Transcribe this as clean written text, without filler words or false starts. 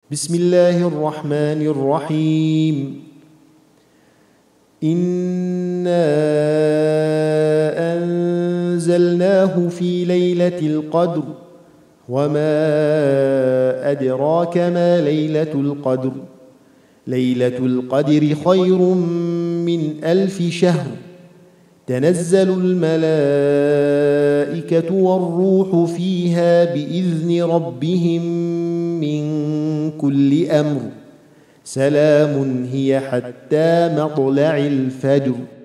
بسم الله الرحمن الرحيم. إنا أنزلناه في ليلة القدر وما أدراك ما ليلة القدر. ليلة القدر خير من 1000 شهر. تنزل الملائكة والروح فيها بإذن ربهم من كل أمر. سلام هي حتى مطلع الفجر.